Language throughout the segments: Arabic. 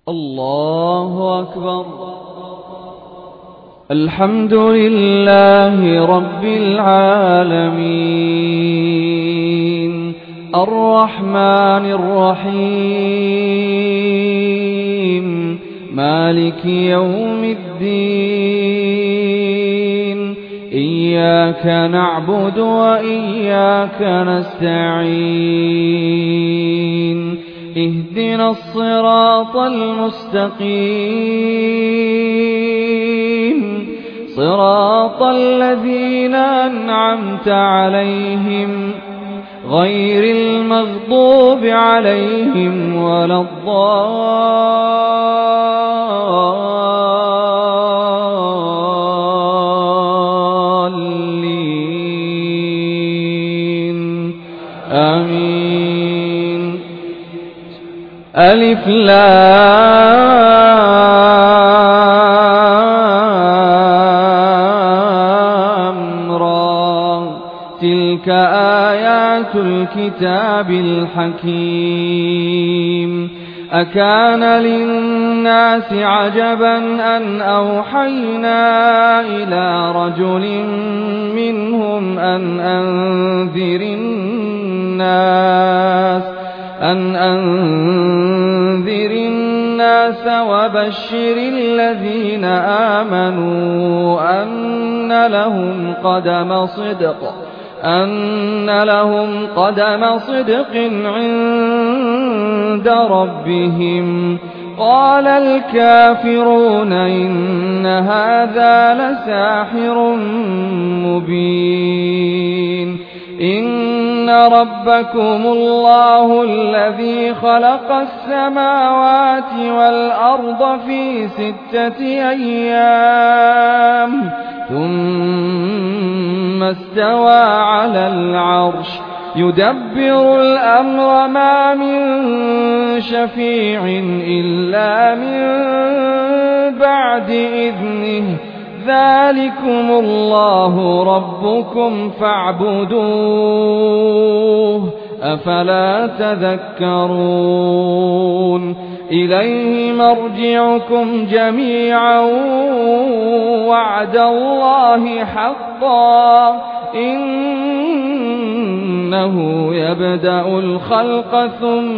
الله أكبر. الحمد لله رب العالمين الرحمن الرحيم مالك يوم الدين إياك نعبد وإياك نستعين اهدنا الصراط المستقيم صراط الذين أنعمت عليهم غير المغضوب عليهم ولا الضالين آمين. ألف لام را تلك آيات الكتاب الحكيم. أكان للناس عجبا أن أوحينا إلى رجل منهم أن أنذر الناس وبشر الذين آمنوا أن لهم قدم صدق عند ربهم. قال الكافرون إن هذا لساحر مبين. إن ربكم الله الذي خلق السماوات والأرض في 6 أيام ثم استوى على العرش يدبر الأمر ما من شفيع إلا من بعد إذنه. ذلكم الله ربكم فاعبدوه أفلا تذكرون. إليه مرجعكم جميعا وعد الله حقا إنه يبدأ الخلق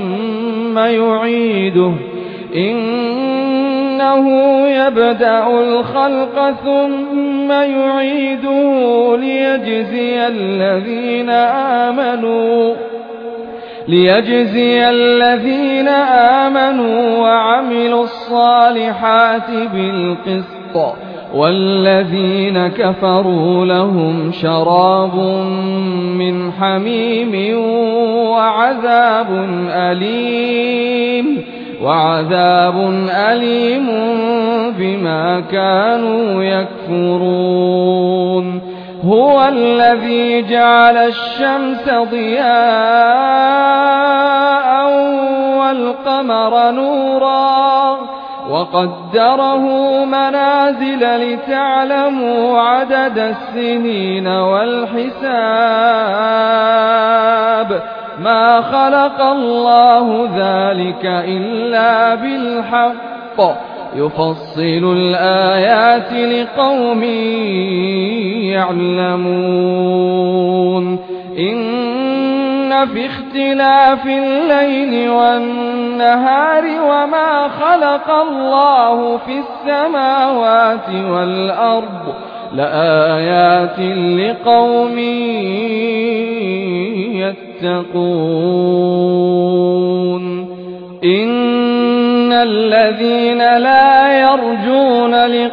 ثم يعيده ليجزي الذين آمنوا وعملوا الصالحات بالقسط والذين كفروا لهم شراب من حميم وعذاب أليم بما كانوا يكفرون. هو الذي جعل الشمس ضياء والقمر نورا وقدره منازل لتعلموا عدد السنين والحساب. ما خلق الله ذلك إلا بالحق يفصل الآيات لقوم يعلمون. إن في اختلاف الليل والنهار وما خلق الله في السماوات والأرض لآيات لقوم يتقون. إن الذين لا يرجون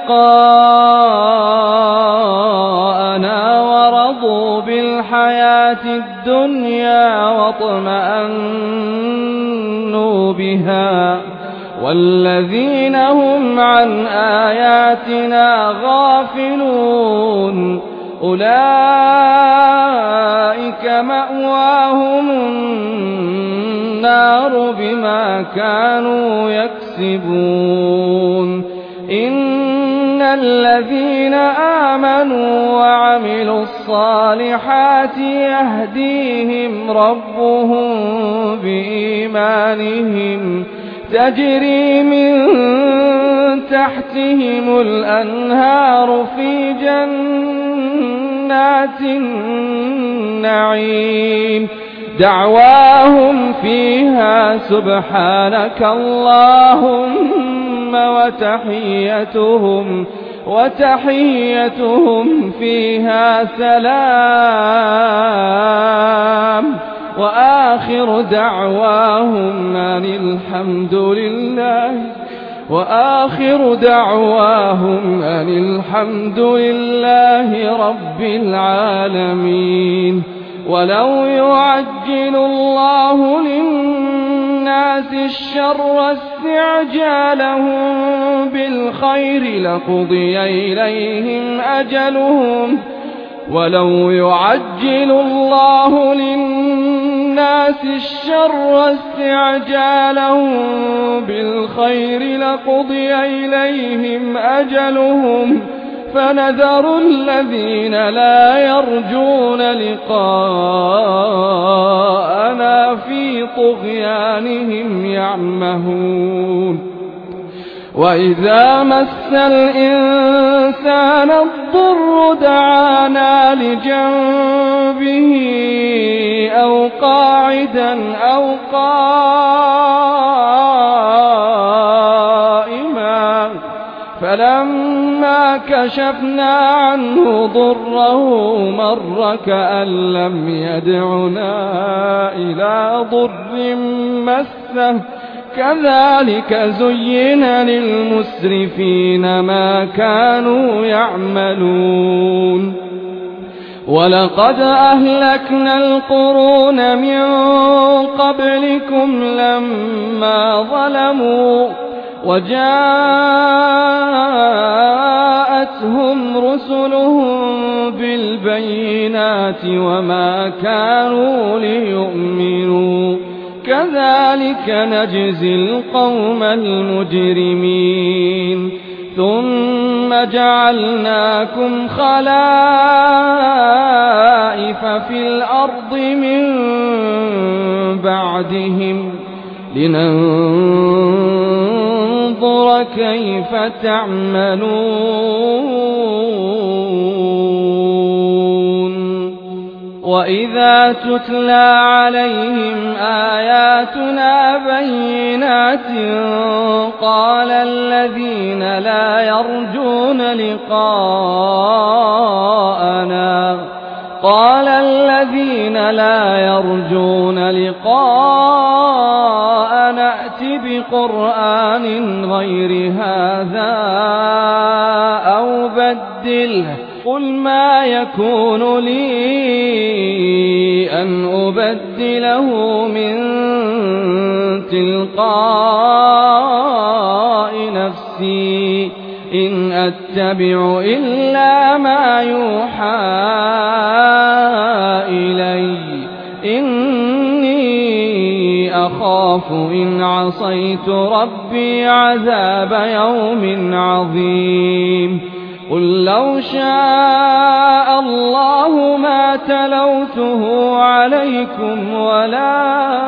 لقاءنا ورضوا بالحياة الدنيا واطمأنوا بها والذين هم عن آياتنا غافلون أولئك مأواهم النار بما كانوا يكسبون. إن الذين آمنوا وعملوا الصالحات يهديهم ربهم بإيمانهم تجري من تحتهم الأنهار في جنات النعيم دعواهم فيها سبحانك اللهم وتحيتهم فيها سلام وآخر دعواهم أن الحمد لله رب العالمين. ولو يعجل الله للناس الشر استعجالهم بالخير لقضي إليهم أجلهم فنذر الذين لا يرجون لقاءنا في طغيانهم يعمهون. وإذا مس الإنسان الضر دعانا لجنبه أو قاعدا أو قائما فلما كشفنا عنه ضره مر كأن لم يدعنا إلى ضر مسه كذلك زين للمسرفين ما كانوا يعملون. ولقد أهلكنا القرون من قبلكم لما ظلموا وجاءتهم رسلهم بالبينات وما كانوا ليؤمنوا كذلك نجزي القوم المجرمين. ثم جعلناكم خلائف في الأرض من بعدهم لننظر كيف تعملون. وإذا تتلى عليهم آياتنا بينات قال الذين لا يرجون لقاءنا ائت بقرآن غير هذا أو بدله قل ما يكون لي أن أبدله من تلقاء نفسي إن أتبع إلا ما يوحى إلي إني أخاف إن عصيت ربي عذاب يوم عظيم. قل لو شاء الله ما تلوته عليكم ولا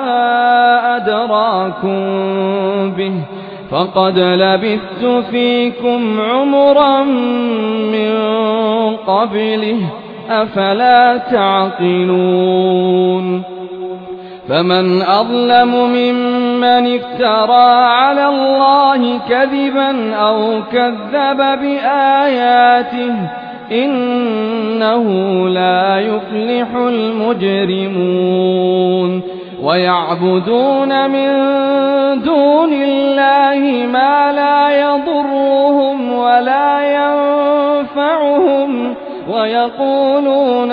أدراكم به فقد لبثت فيكم عمرا من قبله أفلا تعقلون. فمن أظلم ممن افترى على الله كذبا أو كذب بآياته إنه لا يفلح المجرمون. ويعبدون من دون الله ما لا يضرهم ولا ينفعهم ويقولون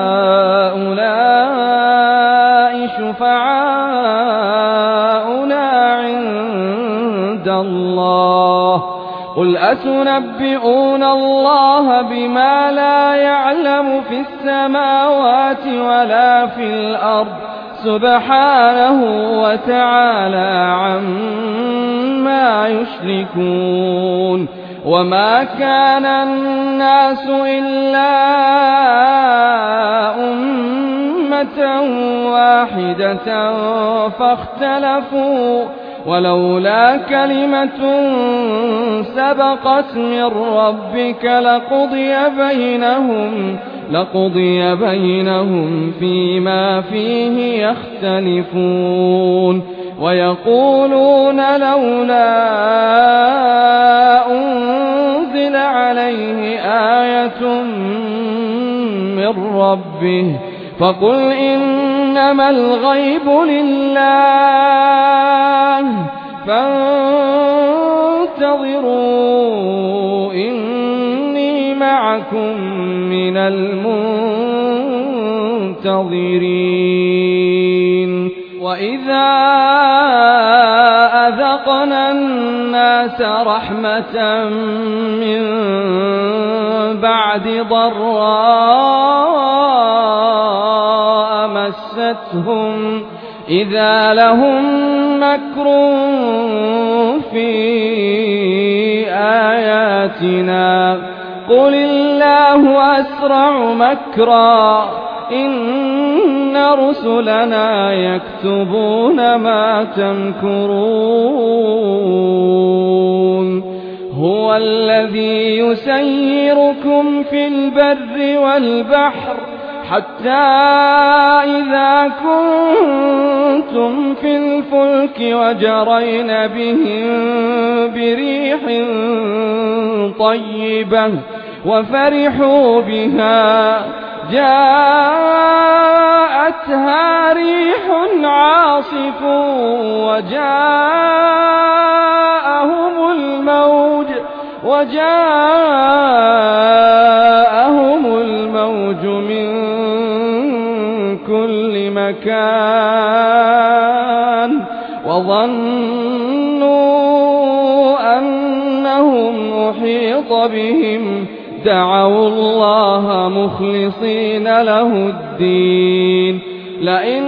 هؤلاء شفعاؤنا عند الله قل أتنبئون الله بما لا يعلم في السماوات ولا في الأرض سبحانه وتعالى عما يشركون. وما كان الناس إلا أمة واحدة فاختلفوا ولولا كلمة سبقت من ربك لقضي بينهم فيما فيه يختلفون ويقولون لولا أنزل عليه آية من ربه فقل إنما الغيب لله فانتظروا إني معكم من المنتظرين وإذا أذقنا الناس رحمة من بعد ضراء مستهم إذا لهم مكر في آياتنا قل الله أسرع مكرا إن رسلنا يكتبون ما تمكرون هو الذي يسيركم في البر والبحر حتى إذا كنتم في الفلك وجرين بهم بريح طيبة وفرحوا بها جاءتها ريح عاصف وجاءهم الموج من كل مكان وظنوا أنهم أحيط بهم دعوا الله مخلصين له الدين لئن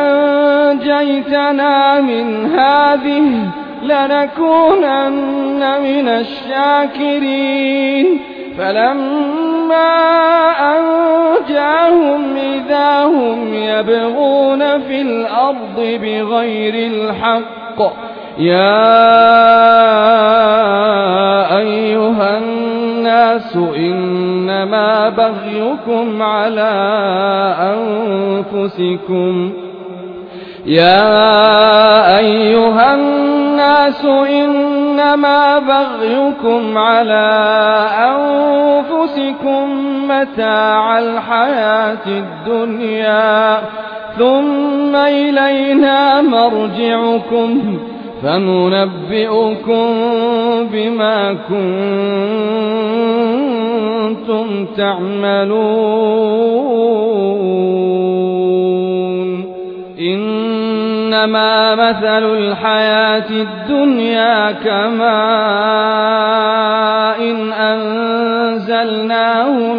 أنجيتنا من هذه لنكونن من الشاكرين فلما أنجاهم إذا هم يبغون في الأرض بغير الحق يا أيها الناس إنما بغيكم على أنفسكم متاع الحياة الدنيا ثم إلينا مرجعكم فننبئكم بما كنتم تعملون إنما مثل الحياة الدنيا كماء أنزلناه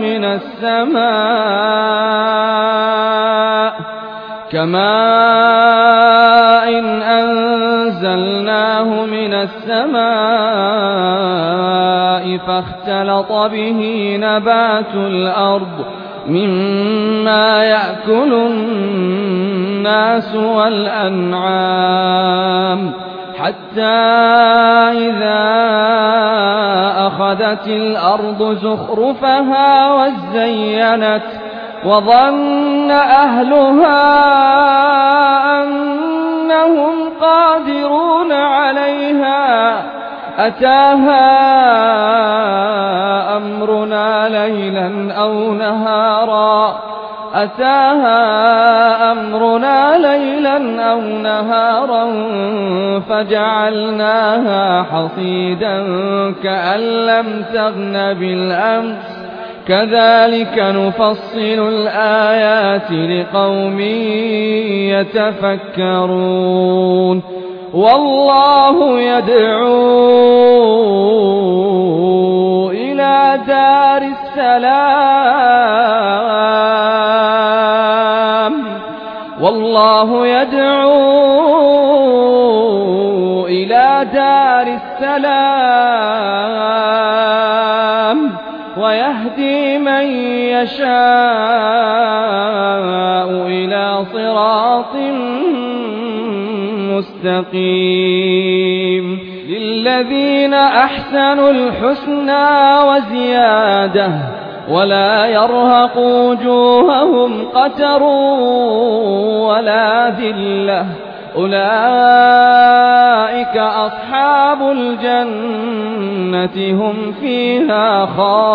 من السماء فاختلط به نبات الأرض مما يأكل الناس والأنعام حتى إذا أخذت الأرض زخرفها وزينت وظن أهلها أنهم قادرون عليها أتاها أمرنا ليلا أو نهارا فجعلناها حصيدا كأن لم تغن بالأمس كذلك نفصل الآيات لقوم يتفكرون والله يدعو إلى دار السلام ويهدي من يشاء إلى صراط مستقيم للذين أحسنوا الحسنى وزيادة ولا يرهق وجوههم قتر ولا ذلة أولئك أصحاب الجنة هم فيها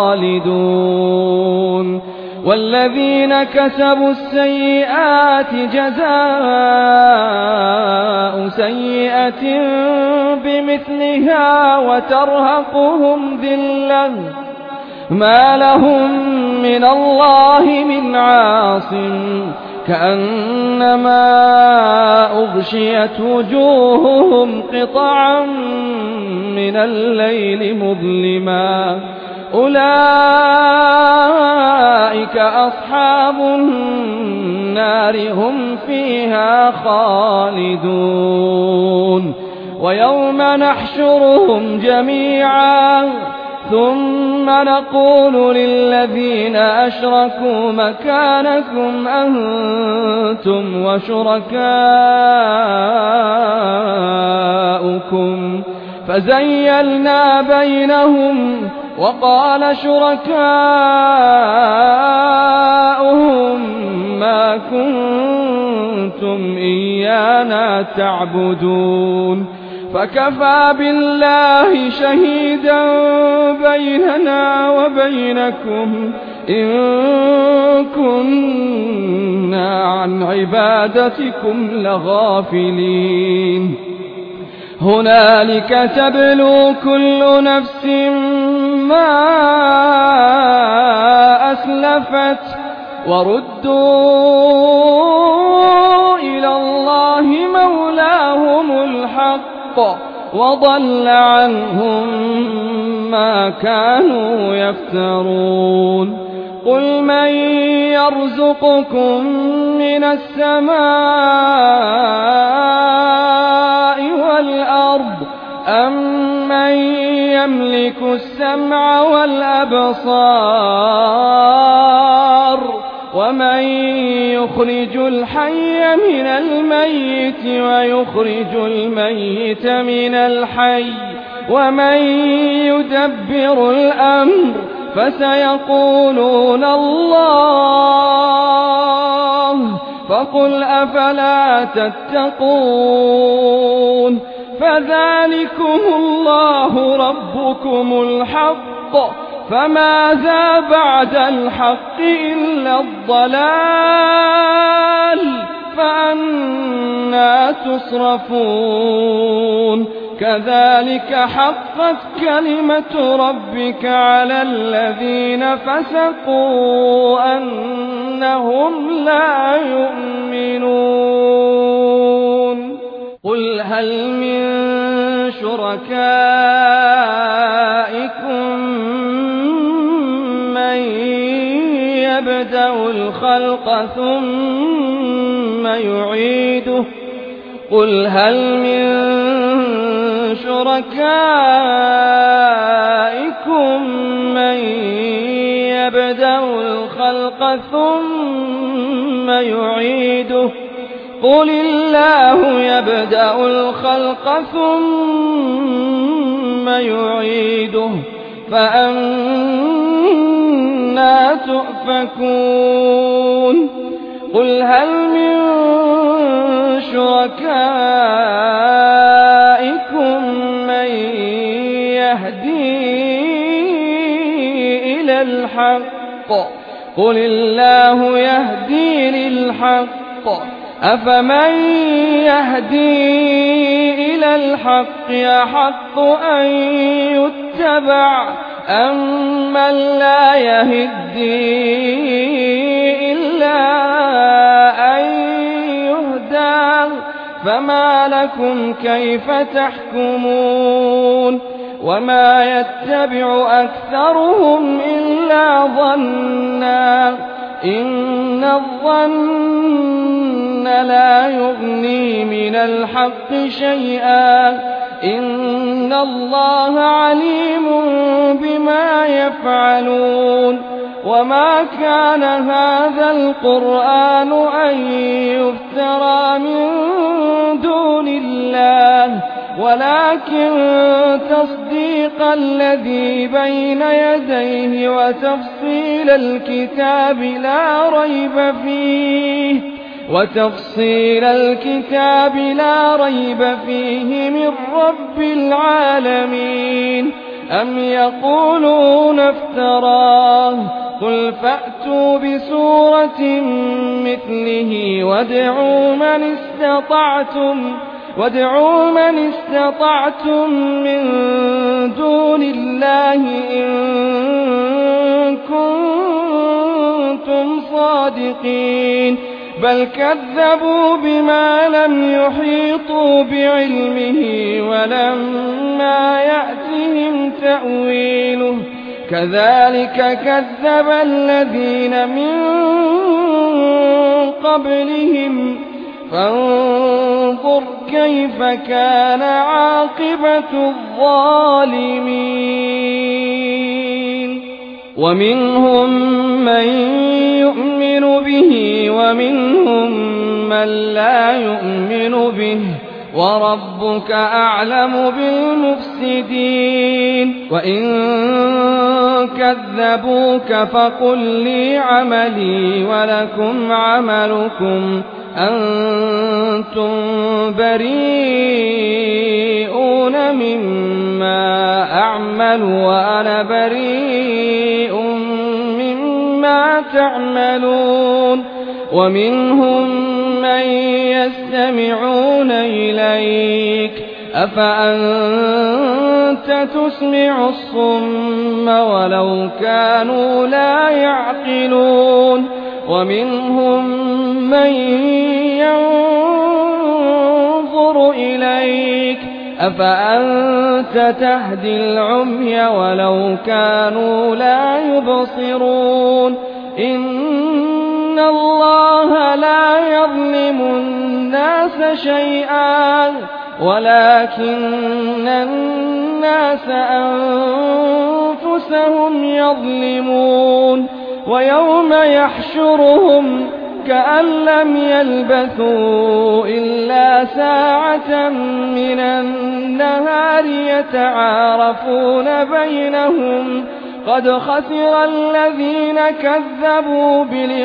خالدون والذين كسبوا السيئات جزاء سيئة بمثلها وترهقهم ذلة ما لهم من الله من عاصم كأنما أغشيت وجوههم قطعا من الليل مظلما أولئك أصحاب النار هم فيها خالدون ويوم نحشرهم جميعا ثم نقول للذين أشركوا مكانكم أنتم وشركاؤكم فزيلنا بينهم وقال شركاؤهم ما كنتم إيانا تعبدون فكفى بالله شهيدا بيننا وبينكم إن كنا عن عبادتكم لغافلين هنالك تبلو كل نفس ما أسلفت وردوا إلى الله مولاهم الحق وضل عنهم ما كانوا يفترون قل من يرزقكم من السماء والأرض أم من يملك السمع والأبصار ومن يخرج الحي من الميت ويخرج الميت من الحي ومن يدبر الأمر فسيقولون الله فقل أفلا تتقون فذلكم الله ربكم الحق فماذا بعد الحق إلا الضلال فأنى تصرفون كذلك حقت كلمة ربك على الذين فسقوا أنهم لا يؤمنون قل هل من شركائكم من يبدأ الخلق ثم يعيده قل هل من شركائكم من يبدأ الخلق ثم يعيده قل الله يبدأ الخلق ثم يعيده فأنى تؤفكون قل هل من شركائكم من يهدي إلى الحق قل الله يهدي للحق أفمن يهدي إلى الحق يحق أن يتبع أمن لا يهدي إلا أن يهدى فما لكم كيف تحكمون وما يتبع أكثرهم إلا ظنا إن الظن لا يغني من الحق شيئا إن الله عليم بما يفعلون وما كان هذا القرآن أن يفترى من دون الله ولكن تصديق الذي بين يديه وتفصيل الكتاب لا ريب فيه من رب العالمين. أم يقولون افتراه قل فأتوا بسورة مثله وادعوا من استطعتم من دون الله إن كنتم صادقين. بل كذبوا بما لم يحيطوا بعلمه ولما يأتهم تأويله كذلك كذب الذين من قبلهم فانظر كيف كان عاقبة الظالمين. ومنهم من يؤمن به ومنهم من لا يؤمن به وربك أعلم بالمفسدين. وإن كذبوك فقل لي عملي ولكم عملكم أنتم بريئون مما أعمل وأنا بريء مما تعملون. ومنهم من يستمعون إليك أفأنت تسمع الصم ولو كانوا لا يعقلون. ومنهم من ينظر إليك أفأنت تهدي العمي ولو كانوا لا يبصرون. إن الله لا يظلم الناس شيئا ولكن الناس أنفسهم يظلمون. ويوم يحشرهم كأن لم يلبثوا إلا ساعة من النهار يتعارفون بينهم قد خسر الذين كذبوا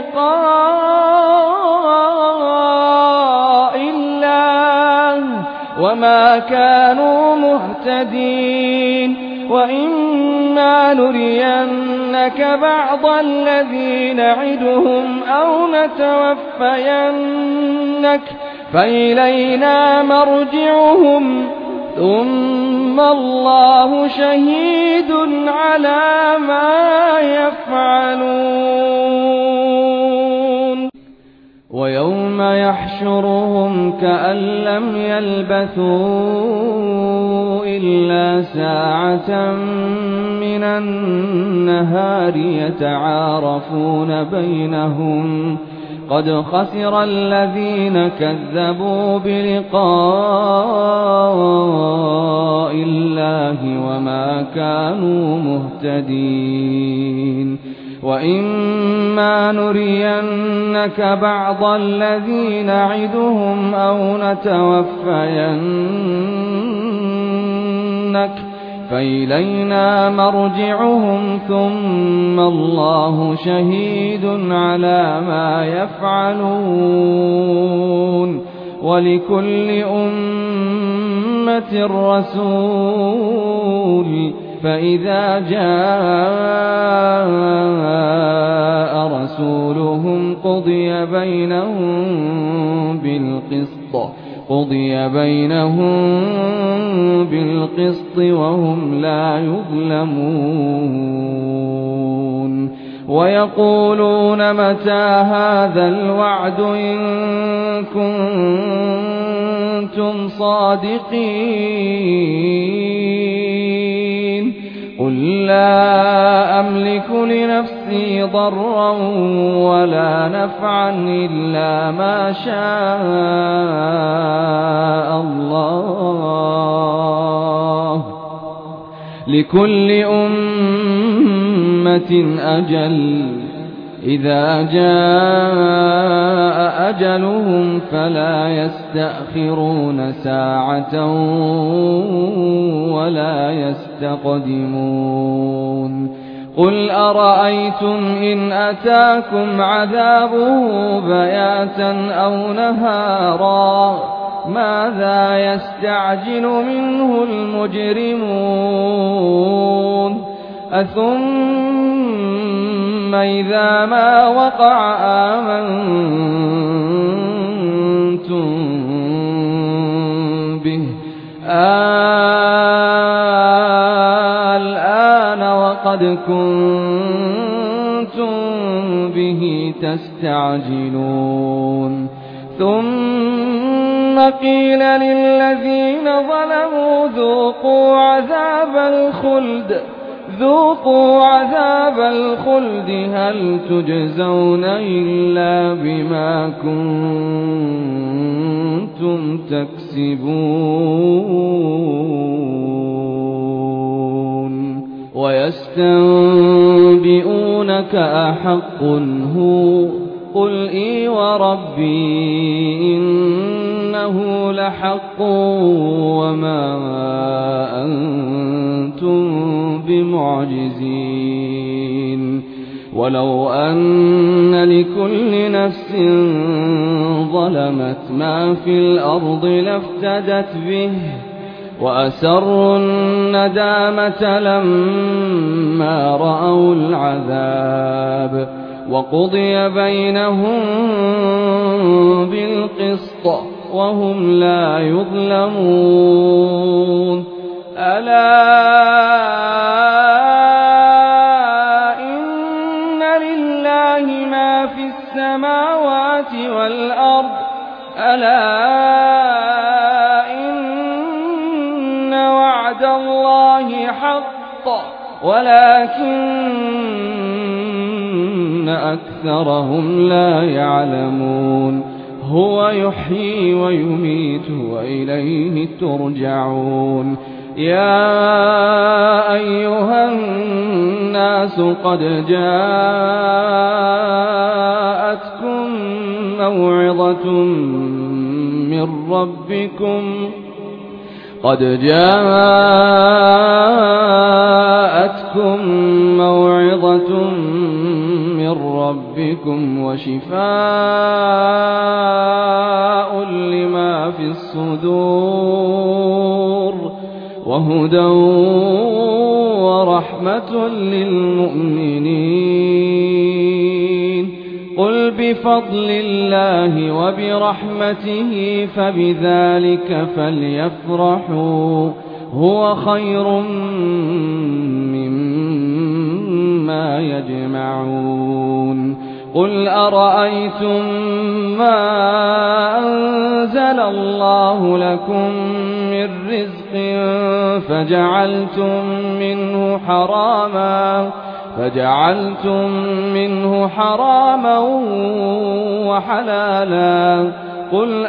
بلقاء الله وما كانوا مهتدين. وإما نرينك بعض الذي نعدهم أو نتوفينك فإلينا مرجعهم ثم الله شهيد على ما يفعلون. ويوم يحشرهم كأن لم يلبثوا إلا ساعة من النهار يتعارفون بينهم قد خسر الذين كذبوا بلقاء الله وما كانوا مهتدين. وإما نرينك بعض الذي نعدهم أو نتوفينك فإلينا مرجعهم ثم الله شهيد على ما يفعلون. ولكل أمة رسول فإذا جاء رسولهم قضي بينهم بالقسط وهم لا يظلمون. ويقولون متى هذا الوعد إن كنتم صادقين. قل لا أملك لنفسي ضرا ولا نفعا إلا ما شاء الله لكل أمة أجل إذا جاء أجلهم فلا يستأخرون ساعة ولا يستقدمون قل أرأيتم إن أتاكم عذابه بياتا أو نهارا ماذا يستعجل منه المجرمون أثم إذا ما وقع آمنتم به الآن وقد كنتم به تستعجلون ثم قيل للذين ظلموا ذوقوا عذاب الخلد هل تجزون إلا بما كنتم تكسبون ويستنبئونك أحق هو قل إي وربي إنه لحق وما أنتم بمعجزين ولو أن لكل نفس ظلمت ما في الأرض لافتدت به وأسروا الندامة لما رأوا العذاب وقضي بينهم بالقسط وهم لا يظلمون ألا إن لله ما في السماوات والأرض ألا إن وعد الله حق ولكن أكثرهم لا يعلمون هو يحيي ويميت وإليه ترجعون يا أيها الناس قد جاءتكم موعظة من ربكم وشفاء لما في الصدور وهدى ورحمة للمؤمنين قل بفضل الله وبرحمته فبذلك فليفرحوا هو خير مما يجمعون قل أرأيتم ما أنزل الله لكم من رزق فجعلتم منه حراما وحلالا قل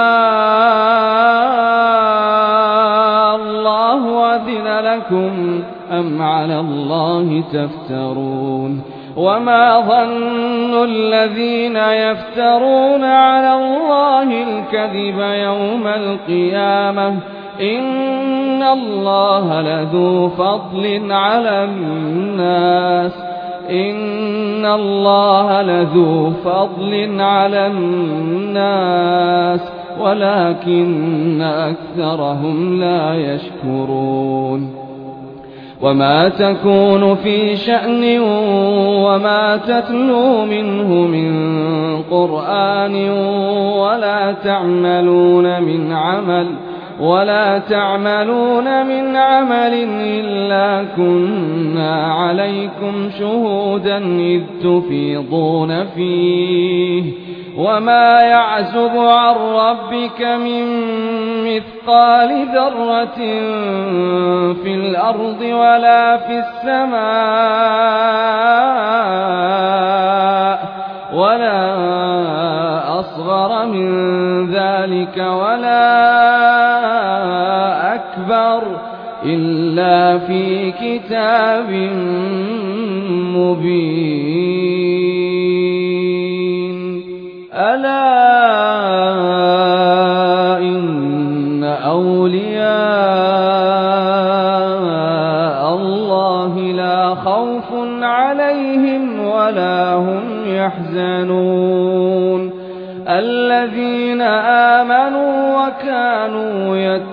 الله أذن لكم أم على الله تفترون وما ظن الذين يفترون على الله الكذب يوم القيامة إن الله لذو فضل على الناس ولكن أكثرهم لا يشكرون وما تكون في شأن وما تتلو منه من قرآن ولا تعملون من عمل إلا كنا عليكم شهودا إذ تفيضون فيه وما يعزب عن ربك من مثقال ذرة في الأرض ولا في السماء ولا أصغر من ذلك ولا أكبر إلا في كتاب مبين ألا إن أولياء الله لا خوف عليهم ولا هم يحزنون الذين آمنوا وكانوا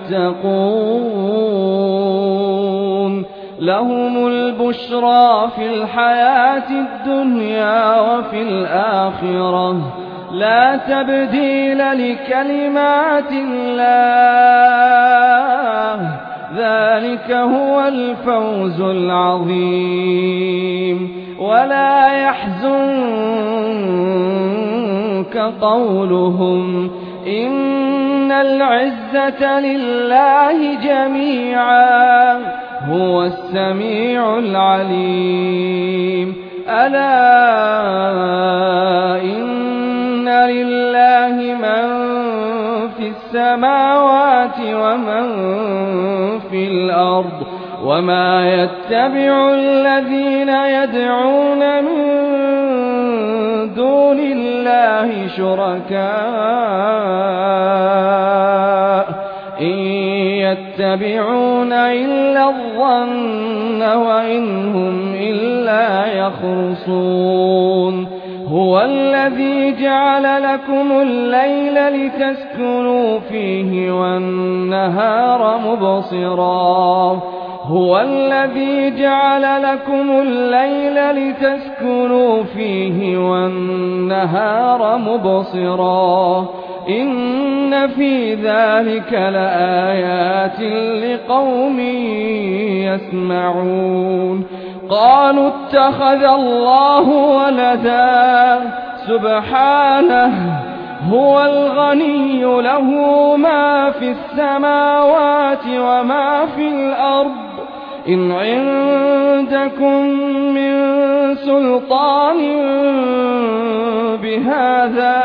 يتقون لهم البشرى في الحياة الدنيا وفي الآخرة لا تبديل لكلمات الله ذلك هو الفوز العظيم ولا يحزنك قولهم إن العزة لله جميعا هو السميع العليم ألا إن لله من في السماوات ومن في الأرض وما يتبع الذين يدعون من دون الله شركاء إن يتبعون إلا الظن وإن هم إلا يخرصون هو الذي جعل لكم الليل لتسكنوا فيه والنهار مبصرا هو الذي جعل لكم الليل لتسكنوا فيه والنهار مبصرا إن في ذلك لآيات لقوم يسمعون قالوا اتخذ الله ولدا سبحانه هو الغني له ما في السماوات وما في الأرض إن عندكم من سلطان بهذا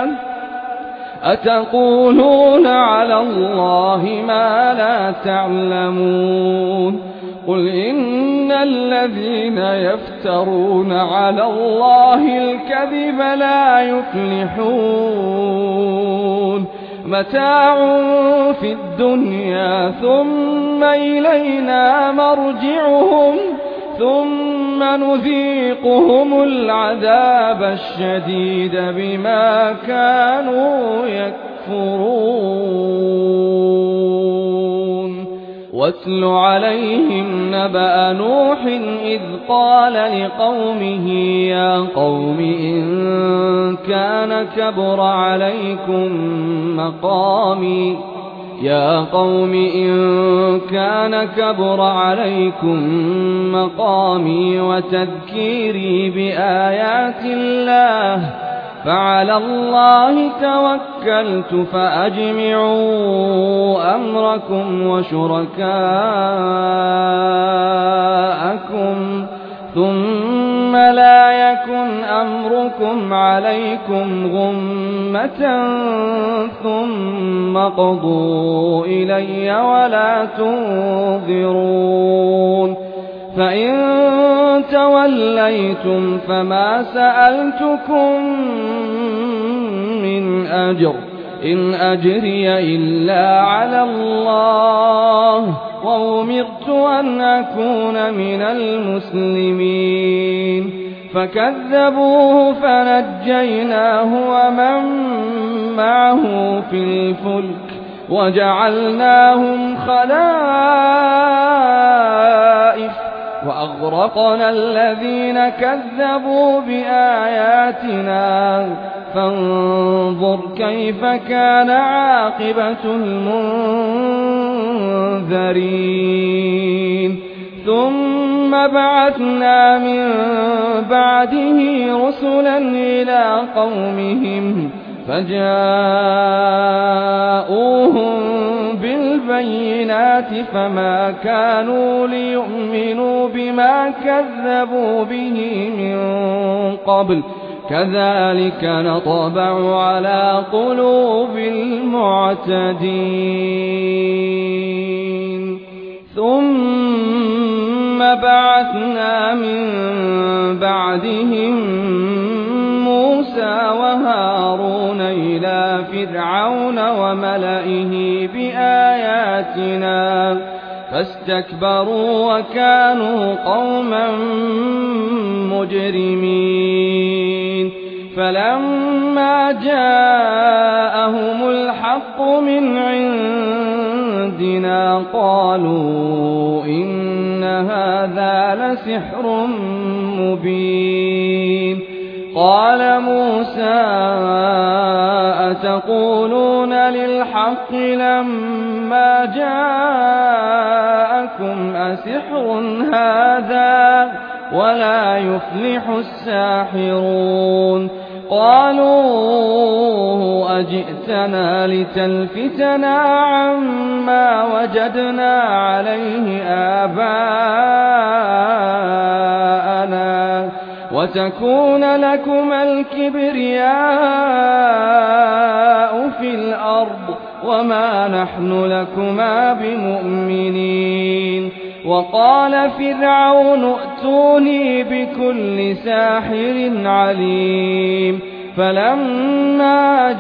أتقولون على الله ما لا تعلمون قل إن الذين يفترون على الله الكذب لا يفلحون متاع في الدنيا ثم إلينا مرجعهم ثم نذيقهم العذاب الشديد بما كانوا يكفرون واتل عليهم نبأ نوح إذ قال لقومه يا قوم إن كان كبر عليكم مقامي وتذكيري بآيات الله فعلى الله توكلت فأجمعوا أمركم وشركاءكم ثم لا يكن أمركم عليكم غمة ثم اقضوا إلي ولا تنظرون فإن توليتم فما سألتكم من أجر إن أجري إلا على الله وأمرت أن أكون من المسلمين فكذبوه فنجيناه ومن معه في الفلك وجعلناهم خلائف وأغرقنا الذين كذبوا بآياتنا فانظر كيف كان عاقبة المنذرين ثم بعثنا من بعده رسلا إلى قومهم فجاءوهم بالبينات فما كانوا ليؤمنوا بما كذبوا به من قبل كذلك نطبع على قلوب المعتدين ثم بعثنا من بعدهم موسى وهارون إلى فرعون وملئه بآياتنا فاستكبروا وكانوا قوما مجرمين. فلما جاءهم الحق من عندنا قالوا إن هذا لسحر مبين. قال موسى أتقولون للحق لما جاءكم أسحر هذا ولا يفلح الساحرون. قالوا أجئتنا لتلفتنا عما وجدنا عليه آباءنا وتكون لكما الكبرياء في الأرض وما نحن لكما بمؤمنين. وقال فرعون ائتوني بكل ساحر عليم. فلما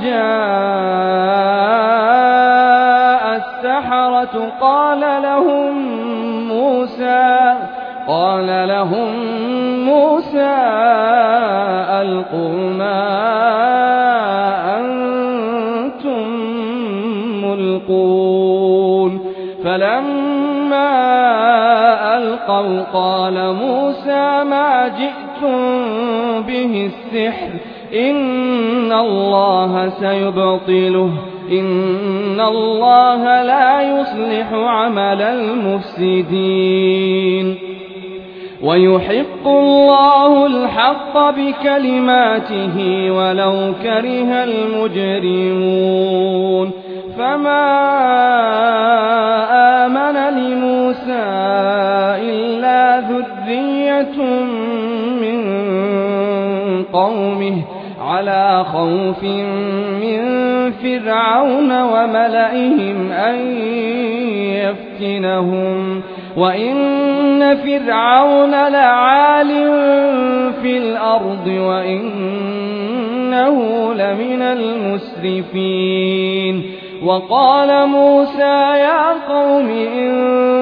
جاء السحرة قال لهم موسى ألقوا ما أنتم ملقون. فلما ألقوا قال موسى ما جئتم به السحر إن الله سيبطله إن الله لا يصلح عمل المفسدين ويحق الله الحق بكلماته ولو كره المجرمون. فما آمن لموسى إلا ذرية من قومه على خوف من فرعون وملئهم أن يفتنهم وإن فرعون لعال في الأرض وإنه لمن المسرفين. وقال موسى يا قوم إن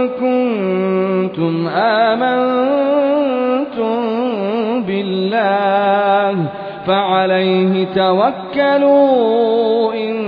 كنتم آمنتم بالله فعليه توكلوا إن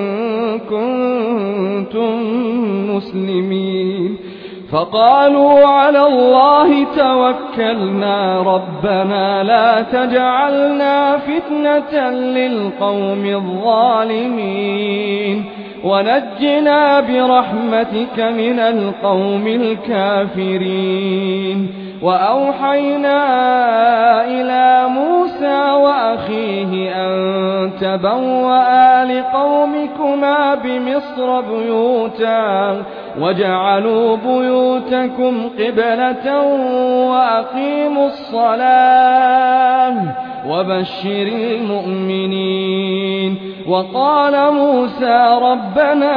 كنتم مسلمين. فقالوا على الله توكلنا ربنا لا تجعلنا فتنة للقوم الظالمين ونجنا برحمتك من القوم الكافرين. وأوحينا إلى موسى وأخيه أن تبوأ لقومكما بمصر بيوتا وجعلوا بيوتكم قبلة وأقيموا الصلاة وبشر المؤمنين. وقال موسى ربنا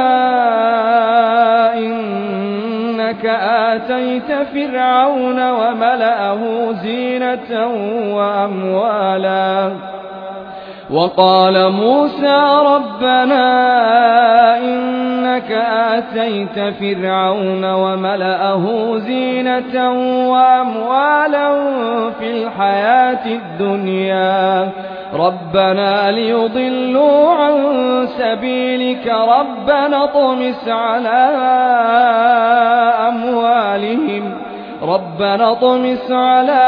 إنك آتيت فرعون وملأه زينة وأموالا. وقال موسى ربنا إنك آتيت فرعون وملأه زينة وأموالا في الحياة الدنيا ربنا ليضلوا عن سبيلك ربنا اطمس على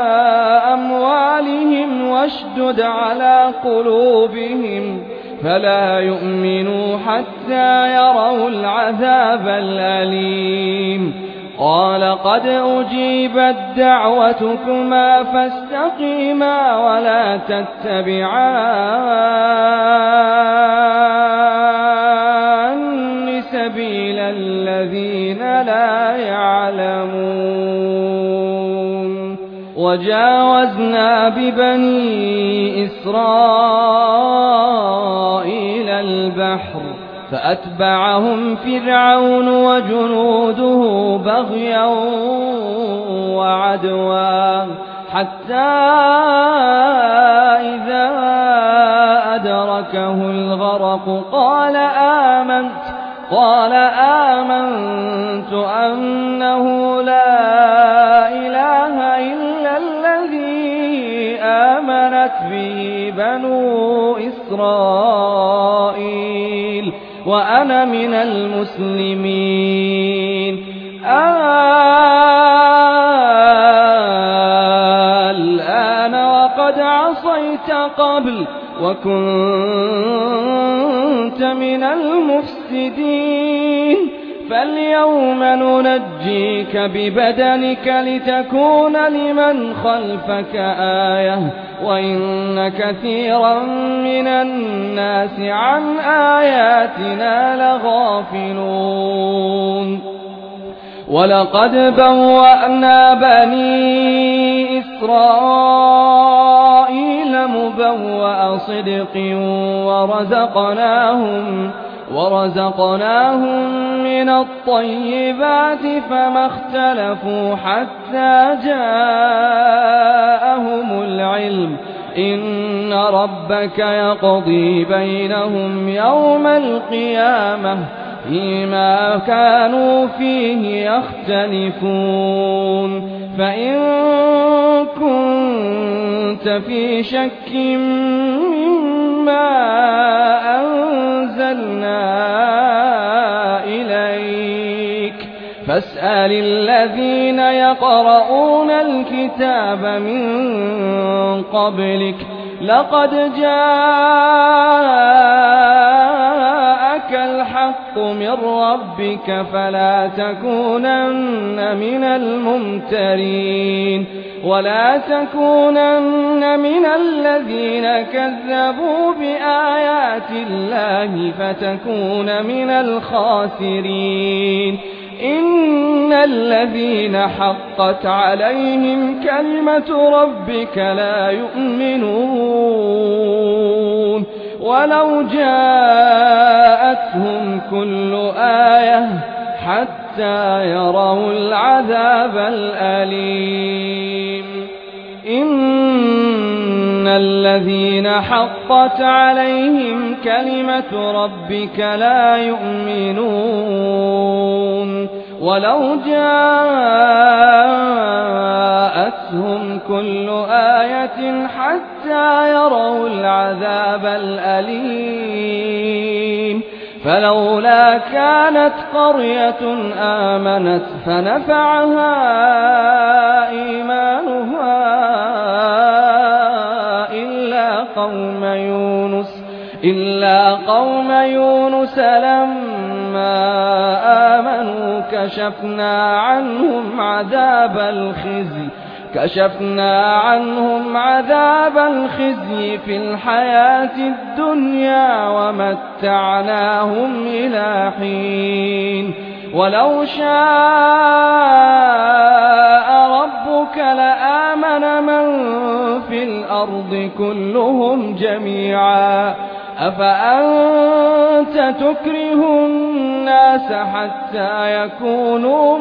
أموالهم واشدد على قلوبهم فلا يؤمنوا حتى يروا العذاب الأليم. قال قد أجيبت دعوتكما فاستقيما ولا تتبعان سبيل الذين لا يعلمون. وجاوزنا ببني إسرائيل البحر فأتبعهم فرعون وجنوده بغيا وعدوا حتى إذا أدركه الغرق قال آمنت أنه لا إله إلا الذي آمنت به بنو إسرائيل وأنا من المسلمين. الآن وقد عصيت قبل وكنت من المفسدين، فاليوم ننجيك ببدنك لتكون لمن خلفك آية وإن كثيرا من الناس عن آياتنا لغافلون. ولقد بوأنا بني إسرائيل مبوأ صدق ورزقناهم من الطيبات فما اختلفوا حتى جاءهم العلم. إن ربك يقضي بينهم يوم القيامة فيما كانوا فيه يختلفون. فإن كنت في شك مما أنزلنا إليك فاسأل الذين يقرؤون الكتاب من قبلك لقد جاءك الحق من ربك فلا تكونن من الممترين ولا تكونن من الذين كذبوا بآيات الله فتكون من الخاسرين. إن الذين حقت عليهم كلمة ربك لا يؤمنون ولو جاءتهم كل آية حتى يروا العذاب الأليم. إن الذين حقت عليهم كلمة ربك لا يؤمنون ولو جاءتهم كل آية حتى يروا العذاب الأليم. فلولا كانت قرية آمنت فنفعها إيمانها إلا قوم يونس لما آمنوا كشفنا عنهم عذاب الخزي في الحياة الدنيا ومتعناهم إلى حين. ولو شاء ربك لآمن من في الأرض كلهم جميعا أفأنت تكره الناس حتى يكونوا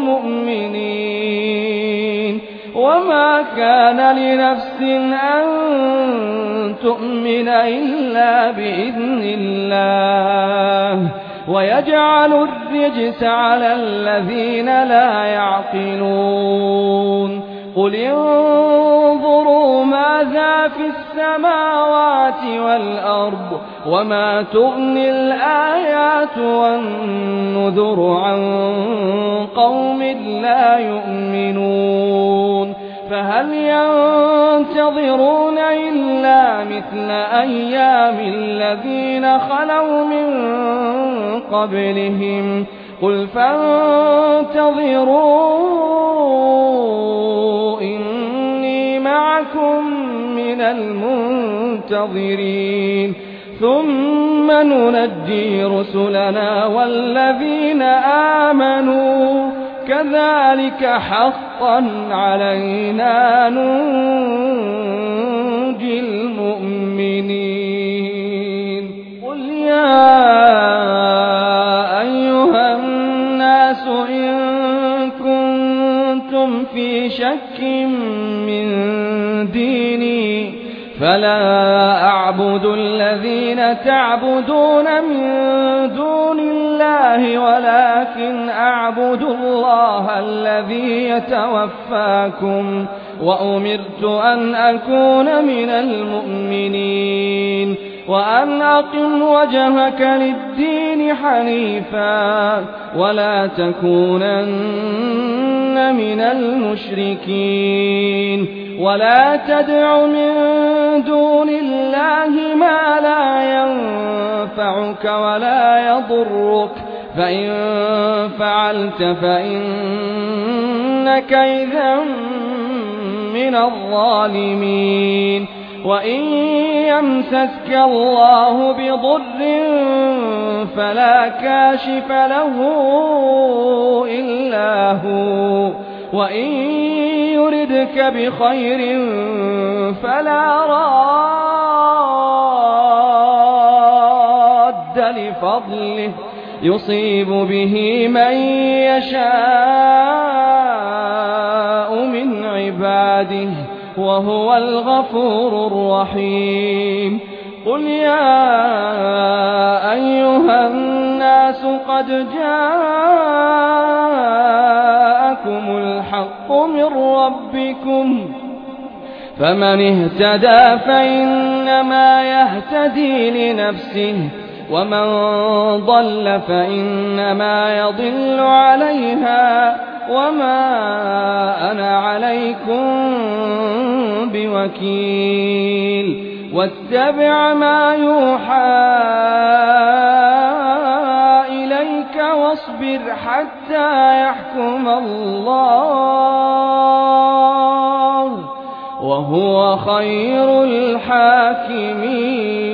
مؤمنين وما كان لنفس أن تؤمن إلا بإذن الله ويجعل الرجس على الذين لا يعقلون. قل انظروا ماذا في السماوات والأرض وما تغني الآيات والنذر عن قوم لا يؤمنون. فهل ينتظرون إلا مثل أيام الذين خلوا من قبلهم قل فانتظروا إني معكم من المنتظرين ثم ننجي رسلنا والذين آمنوا كذلك حقا علينا ننجي المؤمنين. قل يا في شك من ديني فلا أعبد الذين تعبدون من دون الله ولكن أعبد الله الذي يتوفاكم وأمرت أن أكون من المؤمنين وأن أقم وجهك للدين حنيفا ولا تكونن من المشركين ولا تدع من دون الله ما لا ينفعك ولا يضرك فإن فعلت فإنك إذا من الظالمين وإن يمسسك الله بضر فلا كاشف له إلا هو وإن يردك بخير فلا راد لفضله يصيب به من يشاء من عباده وهو الغفور الرحيم قل يا أيها الناس قد جاءكم الحق من ربكم فمن اهتدى فإنما يهتدي لنفسه ومن ضل فإنما يضل عليها وما أنا عليكم بوكيل واتبع ما يوحى إليك واصبر حتى يحكم الله وهو خير الحاكمين.